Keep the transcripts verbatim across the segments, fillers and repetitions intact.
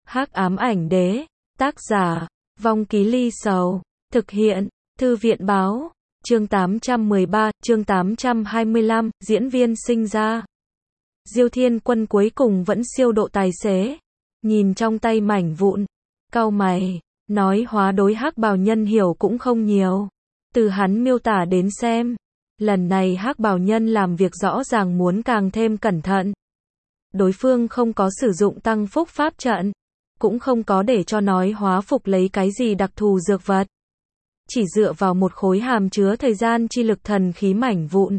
Hắc ám ảnh đế, tác giả, Vong Ký Ly Sầu, thực hiện, Thư viện báo, chương tám trăm mười ba, chương tám trăm hai mươi lăm, diễn viên sinh ra. Diêu Thiên Quân cuối cùng vẫn siêu độ tài xế, nhìn trong tay mảnh vụn, cau mày, nói hóa đối hắc bào nhân hiểu cũng không nhiều. Từ hắn miêu tả đến xem, lần này hắc bào nhân làm việc rõ ràng muốn càng thêm cẩn thận. Đối phương không có sử dụng tăng phúc pháp trận, cũng không có để cho nói hóa phục lấy cái gì đặc thù dược vật. Chỉ dựa vào một khối hàm chứa thời gian chi lực thần khí mảnh vụn,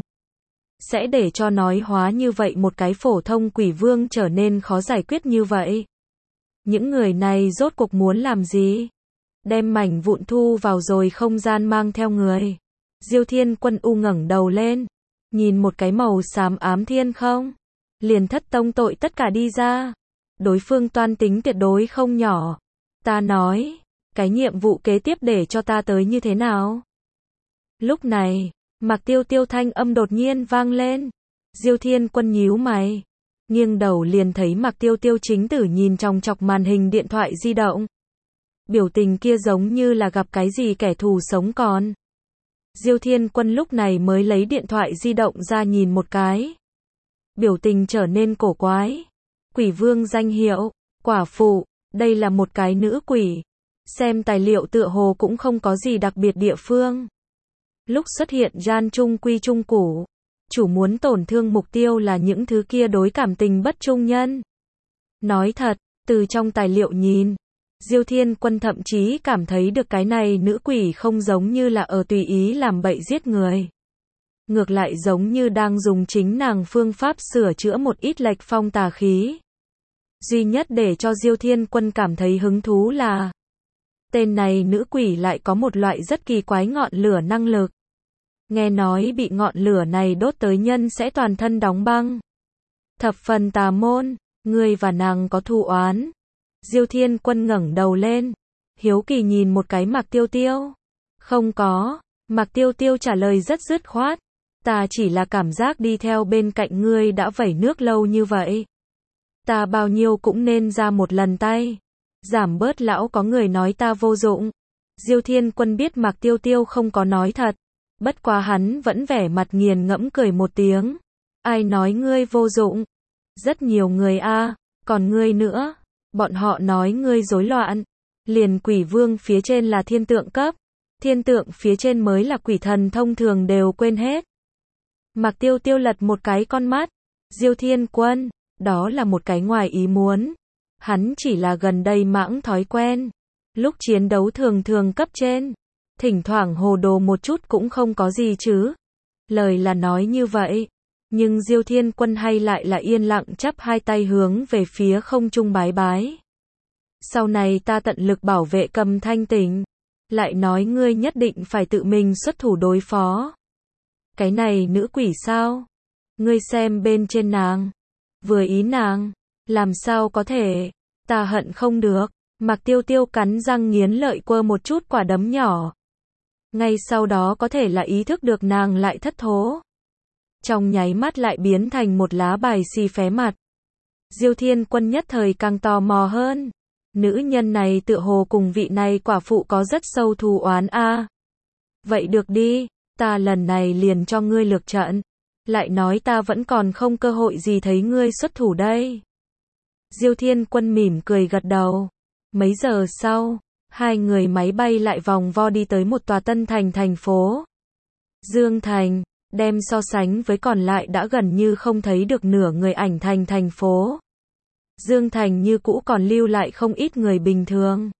sẽ để cho nói hóa như vậy một cái phổ thông quỷ vương trở nên khó giải quyết như vậy. Những người này rốt cuộc muốn làm gì? Đem mảnh vụn thu vào rồi không gian mang theo người. Diêu Thiên Quân u ngẩng đầu lên, nhìn một cái màu xám ám thiên không, liền thất tông tội tất cả đi ra. Đối phương toan tính tuyệt đối không nhỏ. Ta nói, cái nhiệm vụ kế tiếp để cho ta tới như thế nào? Lúc này, Mạc Tiêu Tiêu thanh âm đột nhiên vang lên. Diêu Thiên Quân nhíu mày, nghiêng đầu liền thấy Mạc Tiêu Tiêu chính tử nhìn chòng chọc màn hình điện thoại di động. Biểu tình kia giống như là gặp cái gì kẻ thù sống còn. Diêu Thiên Quân lúc này mới lấy điện thoại di động ra nhìn một cái. Biểu tình trở nên cổ quái. Quỷ vương danh hiệu, quả phụ, đây là một cái nữ quỷ. Xem tài liệu tựa hồ cũng không có gì đặc biệt địa phương. Lúc xuất hiện gian trung quy trung củ, chủ muốn tổn thương mục tiêu là những thứ kia đối cảm tình bất trung nhân. Nói thật, từ trong tài liệu nhìn, Diêu Thiên Quân thậm chí cảm thấy được cái này nữ quỷ không giống như là ở tùy ý làm bậy giết người. Ngược lại giống như đang dùng chính nàng phương pháp sửa chữa một ít lệch phong tà khí. Duy nhất để cho Diêu Thiên Quân cảm thấy hứng thú là tên này nữ quỷ lại có một loại rất kỳ quái ngọn lửa năng lực. Nghe nói bị ngọn lửa này đốt tới nhân sẽ toàn thân đóng băng. Thập phần tà môn, ngươi và nàng có thù oán. Diêu Thiên Quân ngẩng đầu lên, hiếu kỳ nhìn một cái Mạc Tiêu Tiêu. Không có, Mạc Tiêu Tiêu trả lời rất dứt khoát. Ta chỉ là cảm giác đi theo bên cạnh ngươi đã vẩy nước lâu như vậy. Ta bao nhiêu cũng nên ra một lần tay. Giảm bớt lão có người nói ta vô dụng. Diêu Thiên Quân biết Mạc Tiêu Tiêu không có nói thật. Bất quá hắn vẫn vẻ mặt nghiền ngẫm cười một tiếng. Ai nói ngươi vô dụng? Rất nhiều người a, còn ngươi nữa. Bọn họ nói ngươi rối loạn. Liền quỷ vương phía trên là thiên tượng cấp. Thiên tượng phía trên mới là quỷ thần thông thường đều quên hết. Mạc Tiêu Tiêu lật một cái con mắt. Diêu Thiên Quân, đó là một cái ngoài ý muốn. Hắn chỉ là gần đây mãng thói quen. Lúc chiến đấu thường thường cấp trên. Thỉnh thoảng hồ đồ một chút cũng không có gì chứ. Lời là nói như vậy. Nhưng Diêu Thiên Quân hay lại là yên lặng chắp hai tay hướng về phía không trung bái bái. Sau này ta tận lực bảo vệ Cầm Thanh Tỉnh. Lại nói ngươi nhất định phải tự mình xuất thủ đối phó. Cái này nữ quỷ sao? Ngươi xem bên trên nàng. Vừa ý nàng. Làm sao có thể? Ta hận không được. Mạc Tiêu Tiêu cắn răng nghiến lợi quơ một chút quả đấm nhỏ. Ngay sau đó có thể là ý thức được nàng lại thất thố. Trong nháy mắt lại biến thành một lá bài xì phé mặt. Diêu Thiên Quân nhất thời càng tò mò hơn. Nữ nhân này tựa hồ cùng vị này quả phụ có rất sâu thù oán a. À. Vậy được đi, ta lần này liền cho ngươi lược trận. Lại nói ta vẫn còn không cơ hội gì thấy ngươi xuất thủ đây. Diêu Thiên Quân mỉm cười gật đầu. Mấy giờ sau, hai người máy bay lại vòng vo đi tới một tòa tân thành thành phố. Dương Thành, đem so sánh với còn lại đã gần như không thấy được nửa người ảnh thành thành phố. Dương Thành như cũ còn lưu lại không ít người bình thường.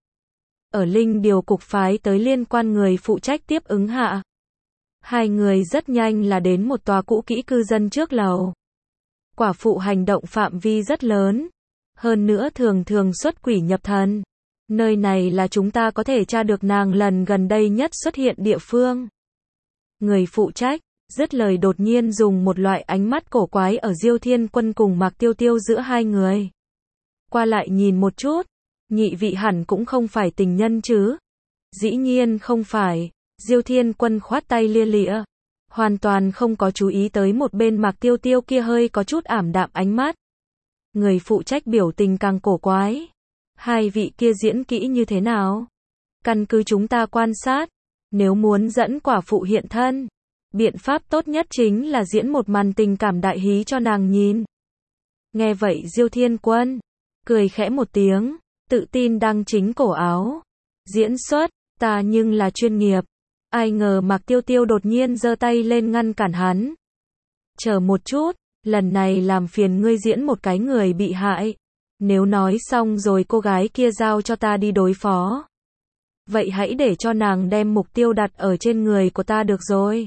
Ở Linh điều cục phái tới liên quan người phụ trách tiếp ứng hạ. Hai người rất nhanh là đến một tòa cũ kỹ cư dân trước lầu. Quả phụ hành động phạm vi rất lớn. Hơn nữa thường thường xuất quỷ nhập thần. Nơi này là chúng ta có thể tra được nàng lần gần đây nhất xuất hiện địa phương. Người phụ trách, dứt lời đột nhiên dùng một loại ánh mắt cổ quái ở Diêu Thiên Quân cùng Mạc Tiêu Tiêu giữa hai người. Qua lại nhìn một chút, nhị vị hẳn cũng không phải tình nhân chứ. Dĩ nhiên không phải, Diêu Thiên Quân khoát tay lia lịa. Hoàn toàn không có chú ý tới một bên Mạc Tiêu Tiêu kia hơi có chút ảm đạm ánh mắt. Người phụ trách biểu tình càng cổ quái. Hai vị kia diễn kỹ như thế nào? Căn cứ chúng ta quan sát, nếu muốn dẫn quả phụ hiện thân, biện pháp tốt nhất chính là diễn một màn tình cảm đại hí cho nàng nhìn. Nghe vậy Diêu Thiên Quân cười khẽ một tiếng, tự tin đăng chính cổ áo. Diễn xuất, ta nhưng là chuyên nghiệp. Ai ngờ Mạc Tiêu Tiêu đột nhiên giơ tay lên ngăn cản hắn. Chờ một chút, lần này làm phiền ngươi diễn một cái người bị hại. Nếu nói xong rồi cô gái kia giao cho ta đi đối phó. Vậy hãy để cho nàng đem mục tiêu đặt ở trên người của ta được rồi.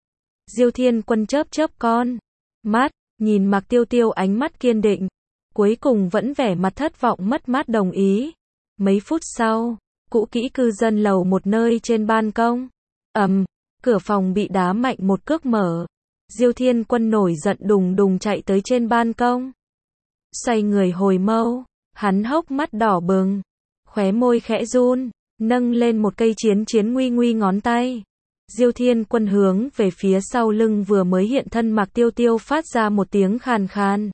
Diêu Thiên Quân chớp chớp con mắt, nhìn Mạc Tiêu Tiêu ánh mắt kiên định. Cuối cùng vẫn vẻ mặt thất vọng mất mát đồng ý. Mấy phút sau, cũ kỹ cư dân lầu một nơi trên ban công. Ầm, cửa phòng bị đá mạnh một cước mở. Diêu Thiên Quân nổi giận đùng đùng chạy tới trên ban công. Xoay người hồi mâu, hắn hốc mắt đỏ bừng, khóe môi khẽ run, nâng lên một cây chiến chiến nguy nguy ngón tay. Diêu Thiên Quân hướng về phía sau lưng vừa mới hiện thân Mạc Tiêu Tiêu phát ra một tiếng khàn khàn.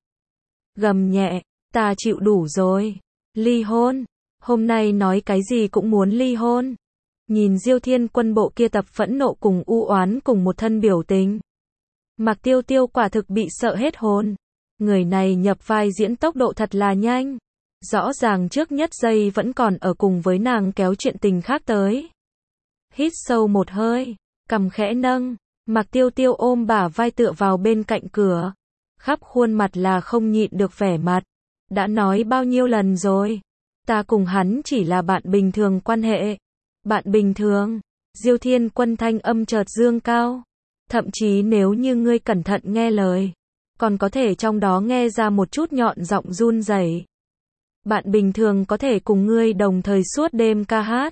Gầm nhẹ, ta chịu đủ rồi. Ly hôn. Hôm nay nói cái gì cũng muốn ly hôn. Nhìn Diêu Thiên Quân bộ kia tập phẫn nộ cùng u oán cùng một thân biểu tình. Mạc Tiêu Tiêu quả thực bị sợ hết hồn. Người này nhập vai diễn tốc độ thật là nhanh. Rõ ràng trước nhất giây vẫn còn ở cùng với nàng kéo chuyện tình khác tới. Hít sâu một hơi, cằm khẽ nâng, Mạc Tiêu Tiêu ôm bả vai tựa vào bên cạnh cửa. Khắp khuôn mặt là không nhịn được vẻ mặt. Đã nói bao nhiêu lần rồi. Ta cùng hắn chỉ là bạn bình thường quan hệ. Bạn bình thường. Diêu Thiên Quân thanh âm chợt dương cao. Thậm chí nếu như ngươi cẩn thận nghe lời, còn có thể trong đó nghe ra một chút nhọn giọng run rẩy. Bạn bình thường có thể cùng ngươi đồng thời suốt đêm ca hát.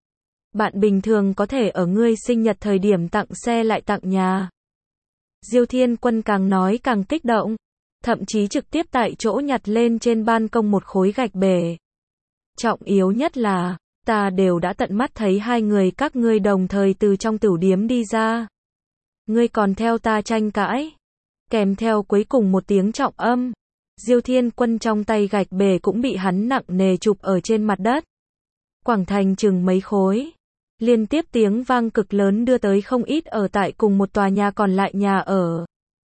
Bạn bình thường có thể ở ngươi sinh nhật thời điểm tặng xe lại tặng nhà. Diêu Thiên Quân càng nói càng kích động, thậm chí trực tiếp tại chỗ nhặt lên trên ban công một khối gạch bể. Trọng yếu nhất là, ta đều đã tận mắt thấy hai người các ngươi đồng thời từ trong tửu điếm đi ra. Ngươi còn theo ta tranh cãi. Kèm theo cuối cùng một tiếng trọng âm, Diêu Thiên Quân trong tay gạch bể cũng bị hắn nặng nề chụp ở trên mặt đất. Quảng thành chừng mấy khối. Liên tiếp tiếng vang cực lớn đưa tới không ít ở tại cùng một tòa nhà còn lại nhà ở.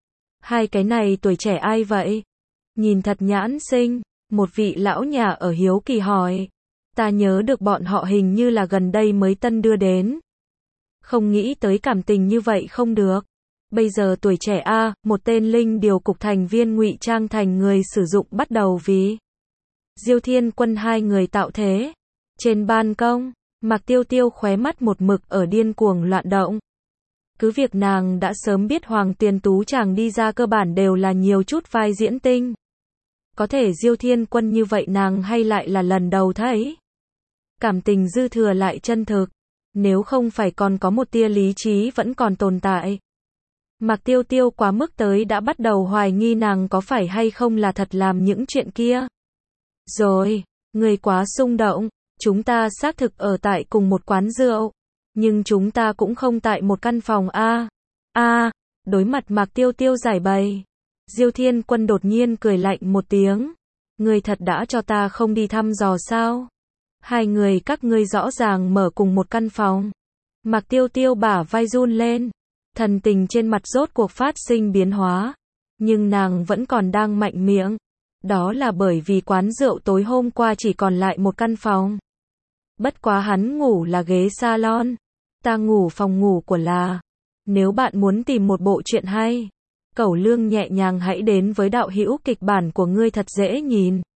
Hai cái này tuổi trẻ ai vậy? Nhìn thật nhãn xinh, một vị lão nhà ở hiếu kỳ hỏi. Ta nhớ được bọn họ hình như là gần đây mới tân đưa đến. Không nghĩ tới cảm tình như vậy không được. Bây giờ tuổi trẻ a, một tên linh điều cục thành viên ngụy trang thành người sử dụng bắt đầu vì Diêu Thiên Quân hai người tạo thế. Trên ban công, Mạc Tiêu Tiêu khóe mắt một mực ở điên cuồng loạn động. Cứ việc nàng đã sớm biết Hoàng Tiền Tú chàng đi ra cơ bản đều là nhiều chút vai diễn tinh. Có thể Diêu Thiên Quân như vậy nàng hay lại là lần đầu thấy. Cảm tình dư thừa lại chân thực. Nếu không phải còn có một tia lý trí vẫn còn tồn tại. Mạc Tiêu Tiêu quá mức tới đã bắt đầu hoài nghi nàng có phải hay không là thật làm những chuyện kia. Rồi, người quá xung động, chúng ta xác thực ở tại cùng một quán rượu, nhưng chúng ta cũng không tại một căn phòng a. A, đối mặt Mạc Tiêu Tiêu giải bày, Diêu Thiên Quân đột nhiên cười lạnh một tiếng. Người thật đã cho ta không đi thăm dò sao? Hai người các ngươi rõ ràng mở cùng một căn phòng. Mạc Tiêu Tiêu bả vai run lên. Thần tình trên mặt rốt cuộc phát sinh biến hóa. Nhưng nàng vẫn còn đang mạnh miệng. Đó là bởi vì quán rượu tối hôm qua chỉ còn lại một căn phòng. Bất quá hắn ngủ là ghế salon. Ta ngủ phòng ngủ của là. Nếu bạn muốn tìm một bộ truyện hay, Cẩu Lương nhẹ nhàng hãy đến với đạo hữu kịch bản của ngươi thật dễ nhìn.